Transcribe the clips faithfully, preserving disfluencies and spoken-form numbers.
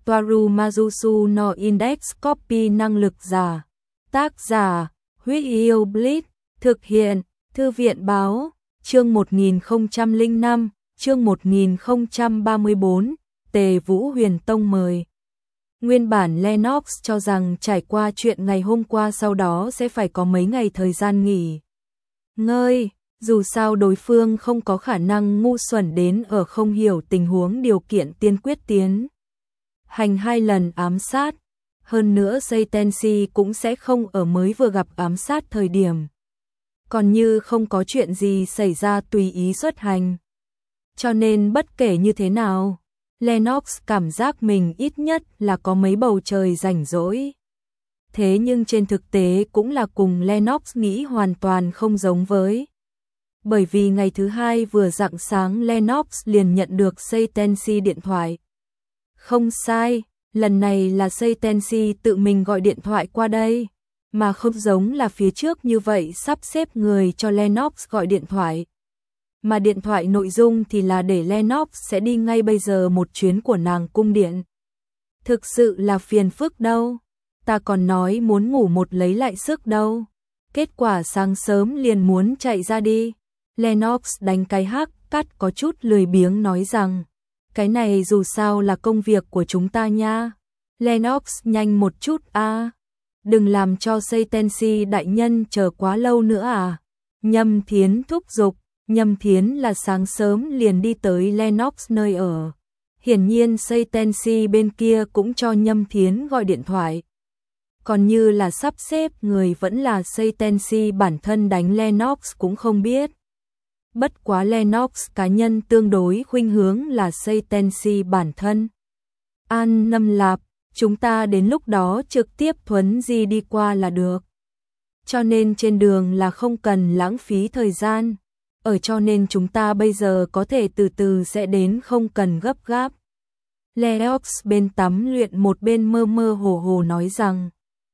Toaru Majusu no Index Copy năng lực giả. Tác giả, Huyết Yêu Blitz, thực hiện, Thư viện báo, chương một nghìn không trăm lẻ năm, chương một nghìn không trăm ba mươi tư, Tề Vũ Huyền Tông mời. Nguyên bản Lennox cho rằng trải qua chuyện ngày hôm qua sau đó sẽ phải có mấy ngày thời gian nghỉ ngơi, dù sao đối phương không có khả năng ngu xuẩn đến ở không hiểu tình huống điều kiện tiên quyết tiến hành hai lần ám sát, hơn nữa Seitenshi cũng sẽ không ở mới vừa gặp ám sát thời điểm còn như không có chuyện gì xảy ra tùy ý xuất hành. Cho nên bất kể như thế nào, Lennox cảm giác mình ít nhất là có mấy bầu trời rảnh rỗi. Thế nhưng trên thực tế cũng là cùng Lennox nghĩ hoàn toàn không giống với. Bởi vì ngày thứ hai vừa rạng sáng Lennox liền nhận được Seitenshi điện thoại. Không sai, lần này là Seitenshi tự mình gọi điện thoại qua đây, mà không giống là phía trước như vậy sắp xếp người cho Lennox gọi điện thoại. Mà điện thoại nội dung thì là để Lennox sẽ đi ngay bây giờ một chuyến của nàng cung điện. Thực sự là phiền phức đâu, ta còn nói muốn ngủ một lấy lại sức đâu. Kết quả sáng sớm liền muốn chạy ra đi. Lennox đánh cái hắc cắt có chút lười biếng nói rằng, cái này dù sao là công việc của chúng ta nha. Lennox nhanh một chút a, đừng làm cho Seitenshi đại nhân chờ quá lâu nữa à. Nhâm Thiến thúc giục. Nhâm Thiến là sáng sớm liền đi tới Lennox nơi ở. Hiển nhiên Seitenshi bên kia cũng cho Nhâm Thiến gọi điện thoại. Còn như là sắp xếp người vẫn là Seitenshi bản thân đánh Lennox cũng không biết. Bất quá Lennox cá nhân tương đối khuynh hướng là Seitenshi bản thân. An Nâm Lạp, chúng ta đến lúc đó trực tiếp thuấn di đi qua là được. Cho nên trên đường là không cần lãng phí thời gian. Ở cho nên chúng ta bây giờ có thể từ từ sẽ đến không cần gấp gáp. Lennox bên tắm luyện một bên mơ mơ hồ hồ nói rằng,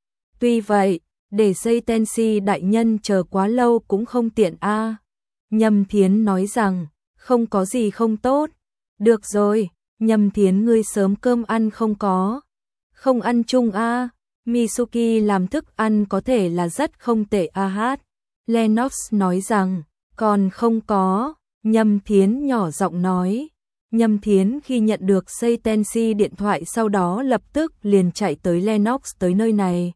tuy vậy, để Seitenshi đại nhân chờ quá lâu cũng không tiện a. À. Nhâm Thiến nói rằng, không có gì không tốt. Được rồi, Nhâm Thiến ngươi sớm cơm ăn không có. Không ăn chung a. À. Mitsuki làm thức ăn có thể là rất không tệ a à hát. Lennox nói rằng, còn không có. Nhâm Thiến nhỏ giọng nói. Nhâm Thiến khi nhận được Seitenshi điện thoại sau đó lập tức liền chạy tới Lennox tới nơi này.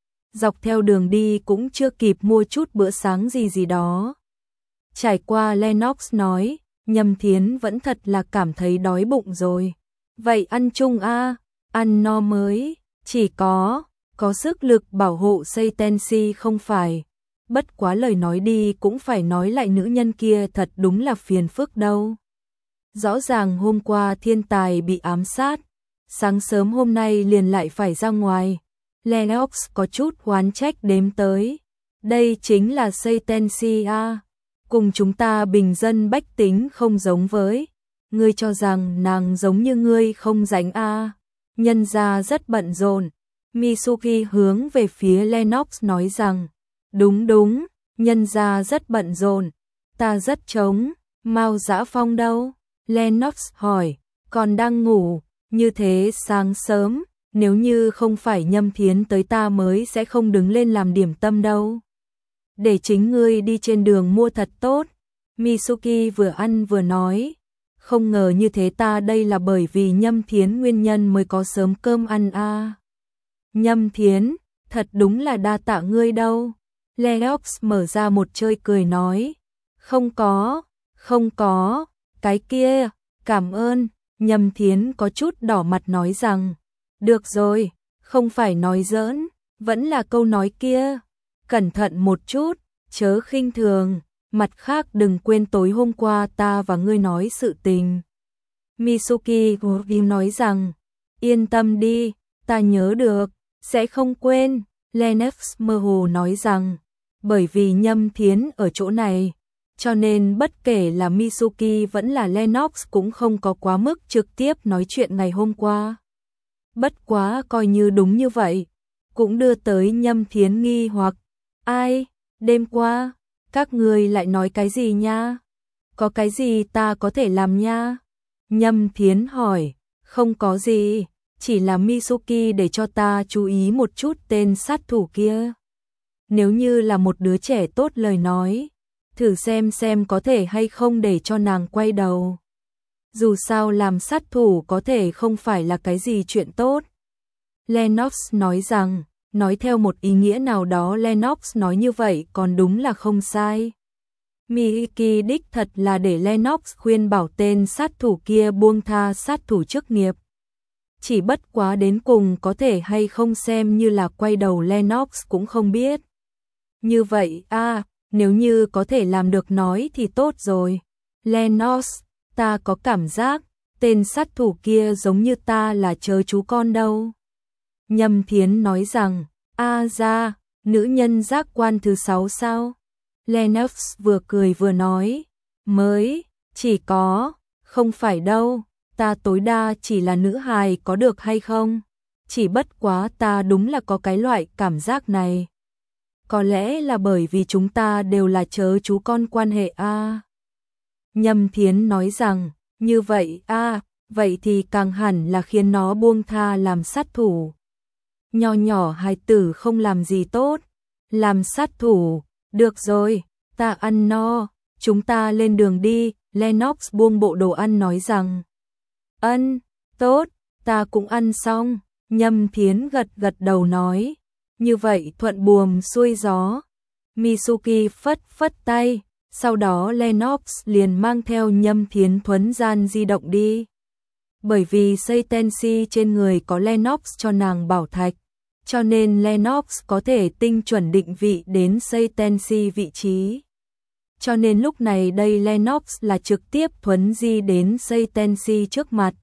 Dọc theo đường đi cũng chưa kịp mua chút bữa sáng gì gì đó. Trải qua Lennox nói, Nhâm Thiến vẫn thật là cảm thấy đói bụng rồi. Vậy ăn chung a, à, ăn no mới, chỉ có, có sức lực bảo hộ Seitenshi không phải. Bất quá lời nói đi cũng phải nói lại nữ nhân kia thật đúng là phiền phức đâu. Rõ ràng hôm qua thiên tài bị ám sát, sáng sớm hôm nay liền lại phải ra ngoài. Lennox có chút oán trách đếm tới. Đây chính là Seitenshi a, cùng chúng ta bình dân bách tính không giống với. Ngươi cho rằng nàng giống như ngươi không rảnh a? Nhân gia rất bận rộn. Mitsuki hướng về phía Lennox nói rằng, đúng đúng, nhân gia rất bận rộn, ta rất trống. Mao Dã Phong đâu? Lennox hỏi, còn đang ngủ, như thế sáng sớm, nếu như không phải Nhâm Thiến tới ta mới sẽ không đứng lên làm điểm tâm đâu. Để chính ngươi đi trên đường mua thật tốt. Mitsuki vừa ăn vừa nói, không ngờ như thế ta đây là bởi vì Nhâm Thiến nguyên nhân mới có sớm cơm ăn a. À. Nhâm Thiến, thật đúng là đa tạ ngươi đâu. Lennox mở ra một chơi cười nói, không có, không có, cái kia, cảm ơn. Nhâm Thiến có chút đỏ mặt nói rằng, được rồi, không phải nói giỡn, vẫn là câu nói kia, cẩn thận một chút, chớ khinh thường, mặt khác đừng quên tối hôm qua ta và ngươi nói sự tình. Mitsuki Gorim nói rằng, yên tâm đi, ta nhớ được, sẽ không quên. Lennox mơ hồ nói rằng, bởi vì Nhâm Thiến ở chỗ này, cho nên bất kể là Mitsuki vẫn là Lennox cũng không có quá mức trực tiếp nói chuyện ngày hôm qua. Bất quá coi như đúng như vậy, cũng đưa tới Nhâm Thiến nghi hoặc, ai, đêm qua, các người lại nói cái gì nha? Có cái gì ta có thể làm nha? Nhâm Thiến hỏi, không có gì, chỉ là Mitsuki để cho ta chú ý một chút tên sát thủ kia. Nếu như là một đứa trẻ tốt lời nói, thử xem xem có thể hay không để cho nàng quay đầu. Dù sao làm sát thủ có thể không phải là cái gì chuyện tốt. Lennox nói rằng, nói theo một ý nghĩa nào đó Lennox nói như vậy còn đúng là không sai. Miki đích thật là để Lennox khuyên bảo tên sát thủ kia buông tha sát thủ chức nghiệp. Chỉ bất quá đến cùng có thể hay không xem như là quay đầu Lennox cũng không biết. Như vậy à, nếu như có thể làm được nói thì tốt rồi. Lennox, ta có cảm giác, tên sát thủ kia giống như ta là chớ chú con đâu. Nhâm Thiến nói rằng, a ra, nữ nhân giác quan thứ sáu sao? Lennox vừa cười vừa nói, mới, chỉ có, không phải đâu, ta tối đa chỉ là nữ hài có được hay không? Chỉ bất quá ta đúng là có cái loại cảm giác này. Có lẽ là bởi vì chúng ta đều là chớ chú con quan hệ a. À. Nhâm Thiến nói rằng, như vậy a, à, vậy thì càng hẳn là khiến nó buông tha làm sát thủ. Nho nhỏ hài tử không làm gì tốt, làm sát thủ, được rồi, ta ăn no, chúng ta lên đường đi, Lennox buông bộ đồ ăn nói rằng. Ân, tốt, ta cũng ăn xong, Nhâm Thiến gật gật đầu nói. Như vậy thuận buồm xuôi gió. Mitsuki phất phất tay, sau đó Lennox liền mang theo Nhâm Thiến thuấn gian di động đi. Bởi vì Seitenshi trên người có Lennox cho nàng bảo thạch, cho nên Lennox có thể tinh chuẩn định vị đến Seitenshi vị trí. Cho nên lúc này đây Lennox là trực tiếp thuấn di đến Seitenshi trước mặt.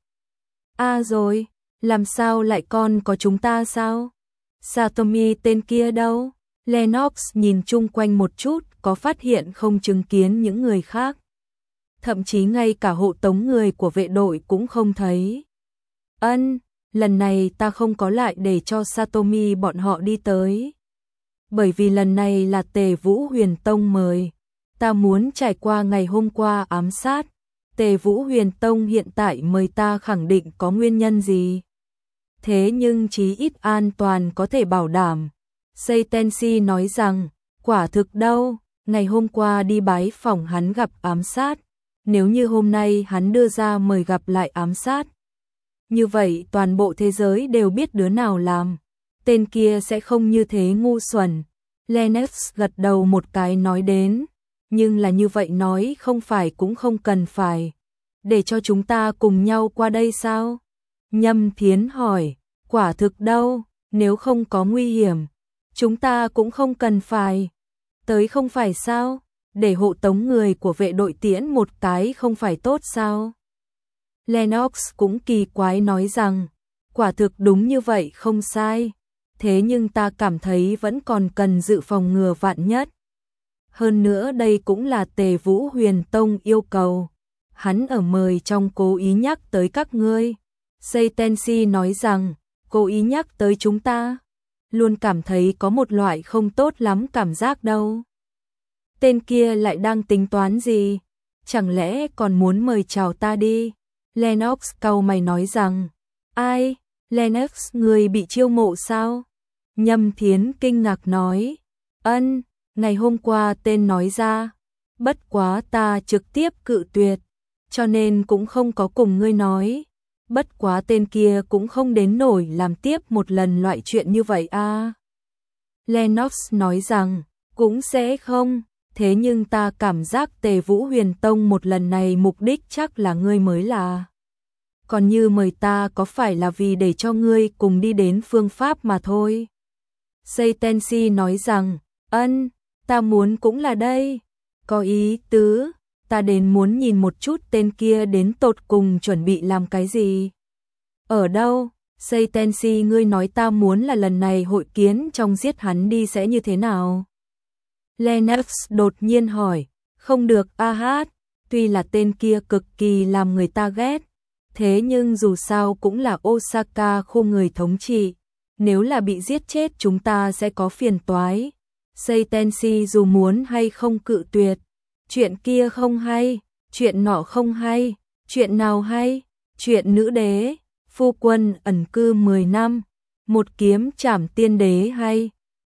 À rồi, làm sao lại còn có chúng ta sao? Satomi tên kia đâu? Lennox nhìn chung quanh một chút, có phát hiện không chứng kiến những người khác. Thậm chí ngay cả hộ tống người của vệ đội cũng không thấy. Ân, lần này ta không có lại để cho Satomi bọn họ đi tới. Bởi vì lần này là Tề Vũ Huyền Tông mời. Ta muốn trải qua ngày hôm qua ám sát. Tề Vũ Huyền Tông hiện tại mời ta khẳng định có nguyên nhân gì. Thế nhưng chí ít an toàn có thể bảo đảm. Seitenshi nói rằng, quả thực đâu, ngày hôm qua đi bái phỏng hắn gặp ám sát. Nếu như hôm nay hắn đưa ra mời gặp lại ám sát. Như vậy toàn bộ thế giới đều biết đứa nào làm. Tên kia sẽ không như thế ngu xuẩn. Lennox gật đầu một cái nói đến. Nhưng là như vậy nói không phải cũng không cần phải. Để cho chúng ta cùng nhau qua đây sao? Nhâm Thiến hỏi, quả thực đâu, nếu không có nguy hiểm, chúng ta cũng không cần phải. Tới không phải sao, để hộ tống người của vệ đội tiễn một cái không phải tốt sao? Lennox cũng kỳ quái nói rằng, quả thực đúng như vậy không sai, thế nhưng ta cảm thấy vẫn còn cần dự phòng ngừa vạn nhất. Hơn nữa đây cũng là Tề Vũ Huyền Tông yêu cầu, hắn ở mời trong cố ý nhắc tới các ngươi. Seitenshi nói rằng, cố ý nhắc tới chúng ta, luôn cảm thấy có một loại không tốt lắm cảm giác đâu. Tên kia lại đang tính toán gì? Chẳng lẽ còn muốn mời chào ta đi? Lennox cau mày nói rằng, ai? Lennox người bị chiêu mộ sao? Nhâm Thiến kinh ngạc nói, ân, ngày hôm qua tên nói ra, bất quá ta trực tiếp cự tuyệt, cho nên cũng không có cùng ngươi nói. Bất quá tên kia cũng không đến nổi làm tiếp một lần loại chuyện như vậy a. À. Lennox nói rằng, cũng sẽ không, thế nhưng ta cảm giác Tề Vũ Huyền Tông một lần này mục đích chắc là ngươi mới là. Còn như mời ta có phải là vì để cho ngươi cùng đi đến phương pháp mà thôi. Seitenshi nói rằng, ân, ta muốn cũng là đây, có ý tứ. Ta đến muốn nhìn một chút tên kia đến tột cùng chuẩn bị làm cái gì. Ở đâu? Seitenshi ngươi nói ta muốn là lần này hội kiến trong giết hắn đi sẽ như thế nào? Lennox đột nhiên hỏi, không được a hát, tuy là tên kia cực kỳ làm người ta ghét, thế nhưng dù sao cũng là Osaka khu người thống trị, nếu là bị giết chết chúng ta sẽ có phiền toái. Seitenshi dù muốn hay không cự tuyệt. Chuyện kia không hay, chuyện nọ không hay, chuyện nào hay, chuyện nữ đế, Phu quân ẩn cư mười năm, một kiếm trảm tiên đế hay